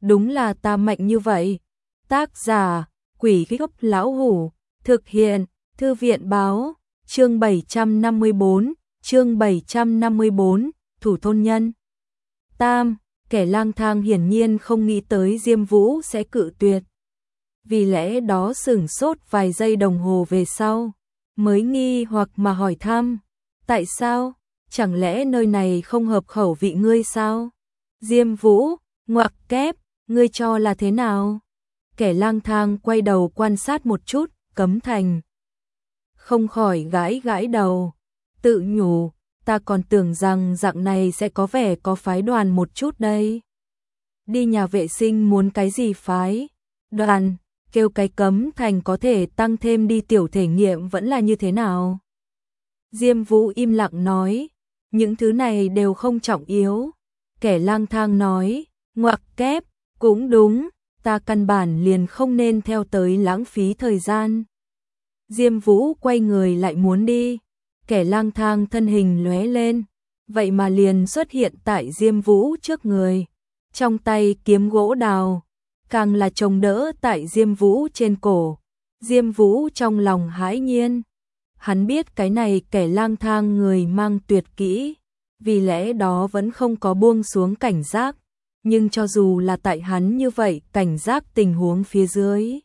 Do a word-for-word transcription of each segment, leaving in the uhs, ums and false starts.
đúng là ta mạnh như vậy. Tác giả, Quỷ Gốc Lão Hủ, thực hiện, Thư viện báo, chương bảy trăm năm mươi tư, chương bảy trăm năm mươi tư, Thủ thôn nhân. Tam, kẻ lang thang hiển nhiên không nghĩ tới Diêm Vũ sẽ cự tuyệt. Vì lẽ đó sửng sốt vài giây đồng hồ về sau, mới nghi hoặc mà hỏi thăm, tại sao, chẳng lẽ nơi này không hợp khẩu vị ngươi sao? Diêm Vũ, ngoặc kép, ngươi cho là thế nào? Kẻ lang thang quay đầu quan sát một chút, Cấm Thành không khỏi gãi gãi đầu, tự nhủ, ta còn tưởng rằng dạng này sẽ có vẻ có phái đoàn một chút đây. Đi nhà vệ sinh muốn cái gì phái? Đoàn, kêu cái Cấm Thành có thể tăng thêm đi tiểu thể nghiệm vẫn là như thế nào? Diêm Vũ im lặng nói, những thứ này đều không trọng yếu. Kẻ lang thang nói, ngoặc kép, cũng đúng, ta căn bản liền không nên theo tới lãng phí thời gian. Diêm Vũ quay người lại muốn đi, kẻ lang thang thân hình lóe lên, vậy mà liền xuất hiện tại Diêm Vũ trước người, trong tay kiếm gỗ đào, càng là chống đỡ tại Diêm Vũ trên cổ. Diêm Vũ trong lòng hãi nhiên, hắn biết cái này kẻ lang thang người mang tuyệt kỹ, vì lẽ đó vẫn không có buông xuống cảnh giác, nhưng cho dù là tại hắn như vậy cảnh giác tình huống phía dưới,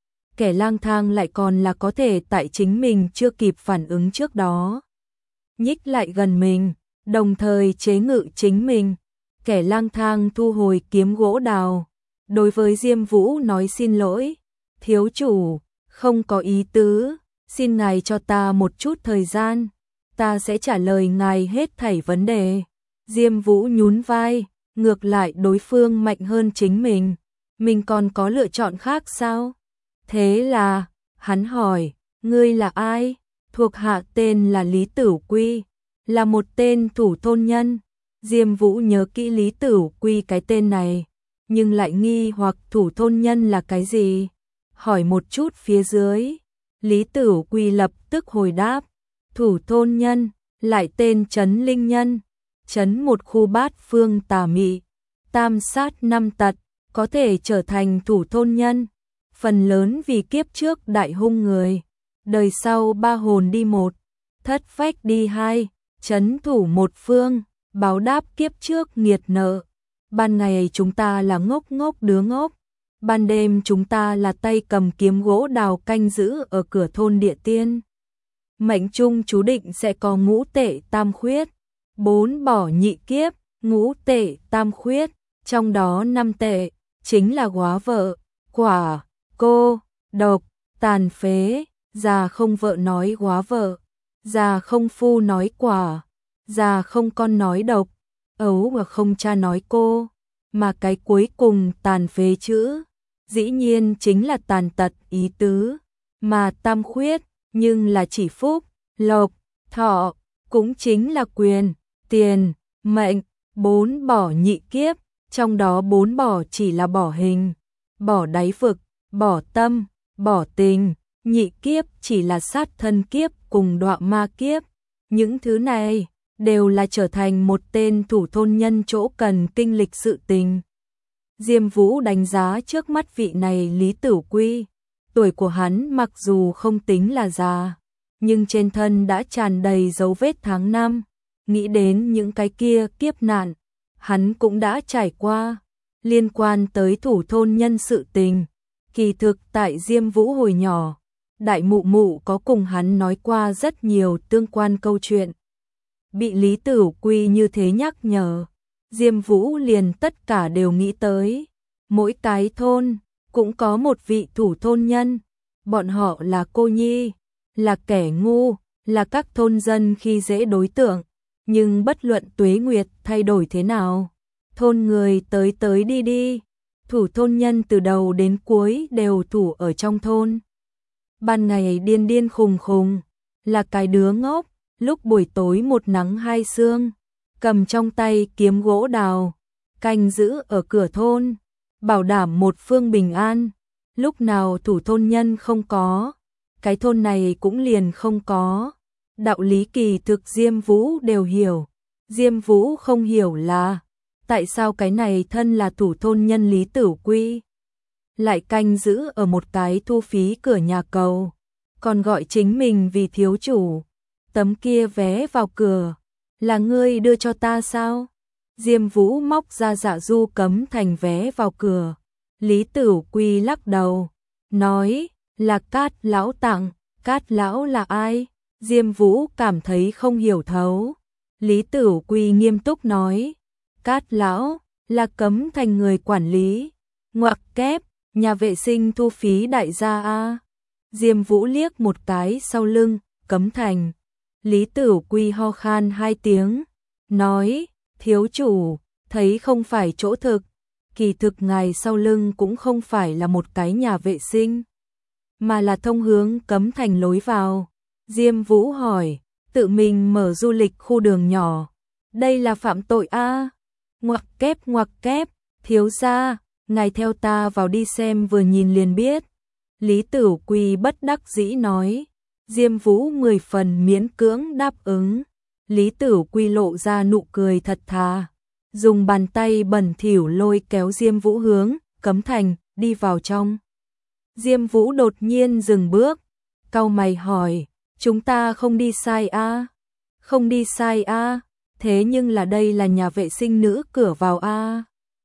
kẻ lang thang lại còn là có thể tại chính mình chưa kịp phản ứng trước đó nhích lại gần mình, đồng thời chế ngự chính mình. Kẻ lang thang thu hồi kiếm gỗ đào, đối với Diêm Vũ nói xin lỗi, thiếu chủ, không có ý tứ, xin ngài cho ta một chút thời gian, ta sẽ trả lời ngài hết thảy vấn đề. Diêm Vũ nhún vai, ngược lại đối phương mạnh hơn chính mình, mình còn có lựa chọn khác sao? Thế là, hắn hỏi, ngươi là ai? Thuộc hạ tên là Lý Tửu Quy, là một tên thủ thôn nhân. Diêm Vũ nhớ kỹ Lý Tửu Quy cái tên này, nhưng lại nghi hoặc thủ thôn nhân là cái gì? Hỏi một chút phía dưới, Lý Tửu Quy lập tức hồi đáp, thủ thôn nhân, lại tên Trấn Linh Nhân, trấn một khu bát phương tà mị, tam sát năm tật, có thể trở thành thủ thôn nhân, phần lớn vì kiếp trước đại hung người, đời sau ba hồn đi một, thất phách đi hai, trấn thủ một phương, báo đáp kiếp trước nghiệt nợ. Ban ngày chúng ta là ngốc ngốc đứa ngốc, ban đêm chúng ta là tay cầm kiếm gỗ đào canh giữ ở cửa thôn địa tiên. Mệnh trung chú định sẽ có ngũ tệ tam khuyết, bốn bỏ nhị kiếp, ngũ tệ tam khuyết, trong đó năm tệ chính là góa vợ, quả, cô, độc, tàn phế, già không vợ nói góa vợ, già không phu nói quả, già không con nói độc, ấu và không cha nói cô, mà cái cuối cùng tàn phế chữ, dĩ nhiên chính là tàn tật ý tứ, mà tam khuyết, nhưng là chỉ phúc, lộc, thọ, cũng chính là quyền, tiền, mệnh, bốn bỏ nhị kiếp, trong đó bốn bỏ chỉ là bỏ hình, bỏ đáy vực, bỏ tâm, bỏ tình, nhị kiếp chỉ là sát thân kiếp cùng đọa ma kiếp, những thứ này đều là trở thành một tên thủ thôn nhân chỗ cần kinh lịch sự tình. Diêm Vũ đánh giá trước mắt vị này Lý Tửu Quy, tuổi của hắn mặc dù không tính là già, nhưng trên thân đã tràn đầy dấu vết tháng năm, nghĩ đến những cái kia kiếp nạn, hắn cũng đã trải qua, liên quan tới thủ thôn nhân sự tình. Kỳ thực tại Diêm Vũ hồi nhỏ, đại mụ mụ có cùng hắn nói qua rất nhiều tương quan câu chuyện. Bị Lý Tửu Quy như thế nhắc nhở, Diêm Vũ liền tất cả đều nghĩ tới. Mỗi cái thôn cũng có một vị thủ thôn nhân, bọn họ là cô nhi, là kẻ ngu, là các thôn dân khi dễ đối tượng, nhưng bất luận tuế nguyệt thay đổi thế nào, thôn người tới tới đi đi, thủ thôn nhân từ đầu đến cuối đều thủ ở trong thôn. Ban ngày điên điên khùng khùng, là cái đứa ngốc, lúc buổi tối một nắng hai sương, cầm trong tay kiếm gỗ đào, canh giữ ở cửa thôn, bảo đảm một phương bình an, lúc nào thủ thôn nhân không có, cái thôn này cũng liền không có. Đạo lý kỳ thực Diêm Vũ đều hiểu, Diêm Vũ không hiểu là tại sao cái này thân là thủ thôn nhân Lý Tử Quy lại canh giữ ở một cái thu phí cửa nhà cầu, còn gọi chính mình vì thiếu chủ. Tấm kia vé vào cửa, là ngươi đưa cho ta sao? Diêm Vũ móc ra Dạ Du Cấm Thành vé vào cửa. Lý Tử Quy lắc đầu, nói, là Cát lão tặng. Cát lão là ai? Diêm Vũ cảm thấy không hiểu thấu. Lý Tử Quy nghiêm túc nói, Cát lão là Cấm Thành người quản lý. Ngoặc kép, nhà vệ sinh thu phí đại gia a. Diêm Vũ liếc một cái sau lưng, Cấm Thành. Lý Tử Quy ho khan hai tiếng, nói, thiếu chủ, thấy không phải chỗ thực, kỳ thực ngài sau lưng cũng không phải là một cái nhà vệ sinh, mà là thông hướng Cấm Thành lối vào. Diêm Vũ hỏi, tự mình mở du lịch khu đường nhỏ, đây là phạm tội a? Ngoặc kép ngoặc kép, thiếu gia, ngài theo ta vào đi xem vừa nhìn liền biết. Lý Tử Quy bất đắc dĩ nói. Diêm Vũ mười phần miễn cưỡng đáp ứng. Lý Tử Quy lộ ra nụ cười thật thà, dùng bàn tay bẩn thỉu lôi kéo Diêm Vũ hướng Cấm Thành đi vào trong. Diêm Vũ đột nhiên dừng bước, cau mày hỏi, chúng ta không đi sai a? Không đi sai a, thế nhưng là đây là nhà vệ sinh nữ cửa vào a.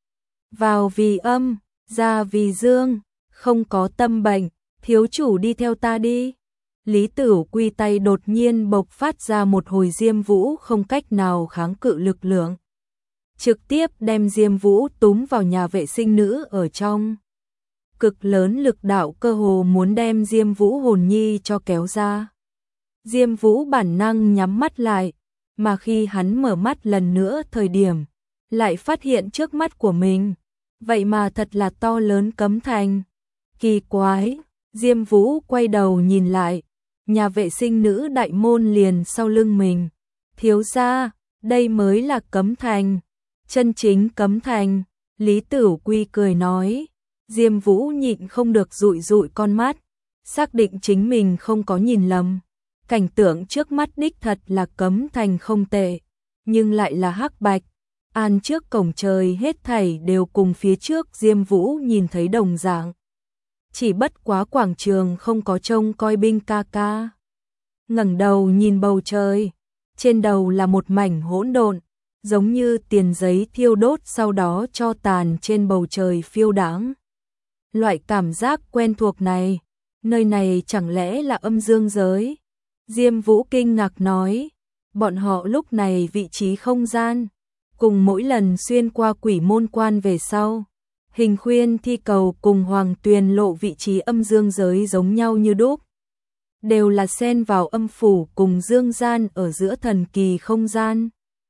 Vào vì âm, ra vì dương, không có tâm bệnh, thiếu chủ đi theo ta đi. Lý Tử Quy tay đột nhiên bộc phát ra một hồi Diêm Vũ không cách nào kháng cự lực lượng, trực tiếp đem Diêm Vũ túm vào nhà vệ sinh nữ ở trong. Cực lớn lực đạo cơ hồ muốn đem Diêm Vũ hồn nhi cho kéo ra. Diêm Vũ bản năng nhắm mắt lại, mà khi hắn mở mắt lần nữa thời điểm, lại phát hiện trước mắt của mình, vậy mà thật là to lớn Cấm Thành. Kỳ quái, Diêm Vũ quay đầu nhìn lại, nhà vệ sinh nữ đại môn liền sau lưng mình. Thiếu gia, đây mới là Cấm Thành, chân chính Cấm Thành. Lý Tử Quy cười nói. Diêm Vũ nhịn không được dụi dụi con mắt, xác định chính mình không có nhìn lầm. Cảnh tượng trước mắt đích thật là Cấm Thành không tệ, nhưng lại là hắc bạch. An trước cổng trời hết thảy đều cùng phía trước Diêm Vũ nhìn thấy đồng dạng. Chỉ bất quá quảng trường không có trông coi binh ca ca. Ngẩng đầu nhìn bầu trời, trên đầu là một mảnh hỗn độn, giống như tiền giấy thiêu đốt sau đó cho tàn trên bầu trời phiêu đãng. Loại cảm giác quen thuộc này, nơi này chẳng lẽ là âm dương giới? Diêm Vũ kinh ngạc nói, bọn họ lúc này vị trí không gian, cùng mỗi lần xuyên qua quỷ môn quan về sau. Hình khuyên thi cầu cùng hoàng tuyền lộ vị trí âm dương giới giống nhau như đúc. Đều là xen vào âm phủ cùng dương gian ở giữa thần kỳ không gian.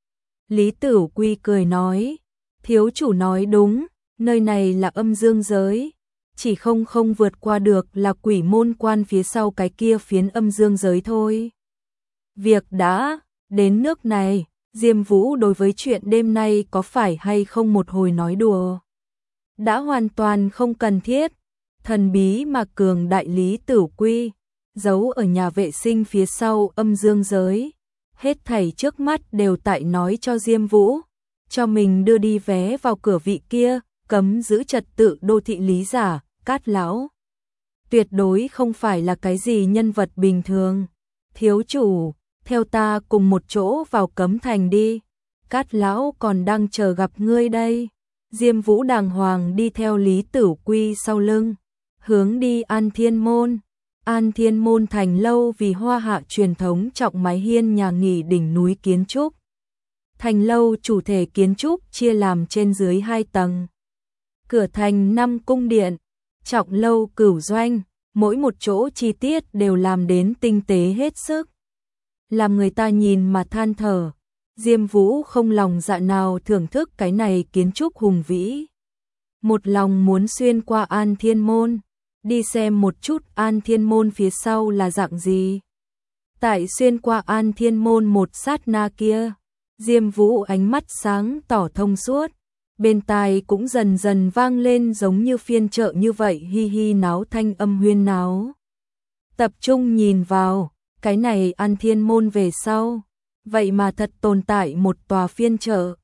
Lý Tử Quy cười nói, thiếu chủ nói đúng, nơi này là âm dương giới. Chỉ không không vượt qua được là quỷ môn quan phía sau cái kia phiến âm dương giới thôi. Việc đã đến nước này, Diêm Vũ đối với chuyện đêm nay có phải hay không một hồi nói đùa, đã hoàn toàn không cần thiết. Thần bí mà cường đại Lý Tử Quy, giấu ở nhà vệ sinh phía sau âm dương giới. Hết thảy trước mắt đều tại nói cho Diêm Vũ, cho mình đưa đi vé vào cửa vị kia, cấm giữ trật tự đô thị lý giả, Cát lão. Tuyệt đối không phải là cái gì nhân vật bình thường. Thiếu chủ, theo ta cùng một chỗ vào Cấm Thành đi. Cát lão còn đang chờ gặp ngươi đây. Diêm Vũ đàng hoàng đi theo Lý Tử Quy sau lưng, hướng đi An Thiên Môn. An Thiên Môn thành lâu vì Hoa Hạ truyền thống trọng mái hiên nhà nghỉ đỉnh núi kiến trúc. Thành lâu chủ thể kiến trúc chia làm trên dưới hai tầng. Cửa thành năm cung điện, trọng lâu cửu doanh, mỗi một chỗ chi tiết đều làm đến tinh tế hết sức, làm người ta nhìn mà than thở. Diêm Vũ không lòng dạ nào thưởng thức cái này kiến trúc hùng vĩ, một lòng muốn xuyên qua An Thiên Môn, đi xem một chút An Thiên Môn phía sau là dạng gì. Tại xuyên qua An Thiên Môn một sát na kia, Diêm Vũ ánh mắt sáng tỏ thông suốt, bên tai cũng dần dần vang lên giống như phiên chợ như vậy hi hi náo thanh âm huyên náo. Tập trung nhìn vào, cái này An Thiên Môn về sau, vậy mà thật tồn tại một tòa phiên chợ.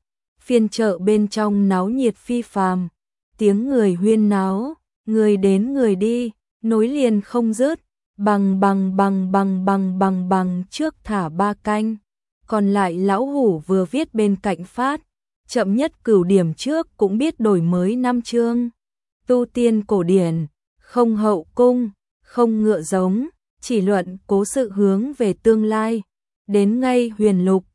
Phiên chợ bên trong náo nhiệt phi phàm, tiếng người huyên náo, người đến người đi, nối liền không dứt, bằng bằng bằng bằng bằng bằng bằng trước thả ba canh, còn lại lão hủ vừa viết bên cạnh phát, chậm nhất cửu điểm trước cũng biết đổi mới năm chương. Tu tiên cổ điển, không hậu cung, không ngựa giống, chỉ luận cố sự hướng về tương lai, đến ngay huyền lục,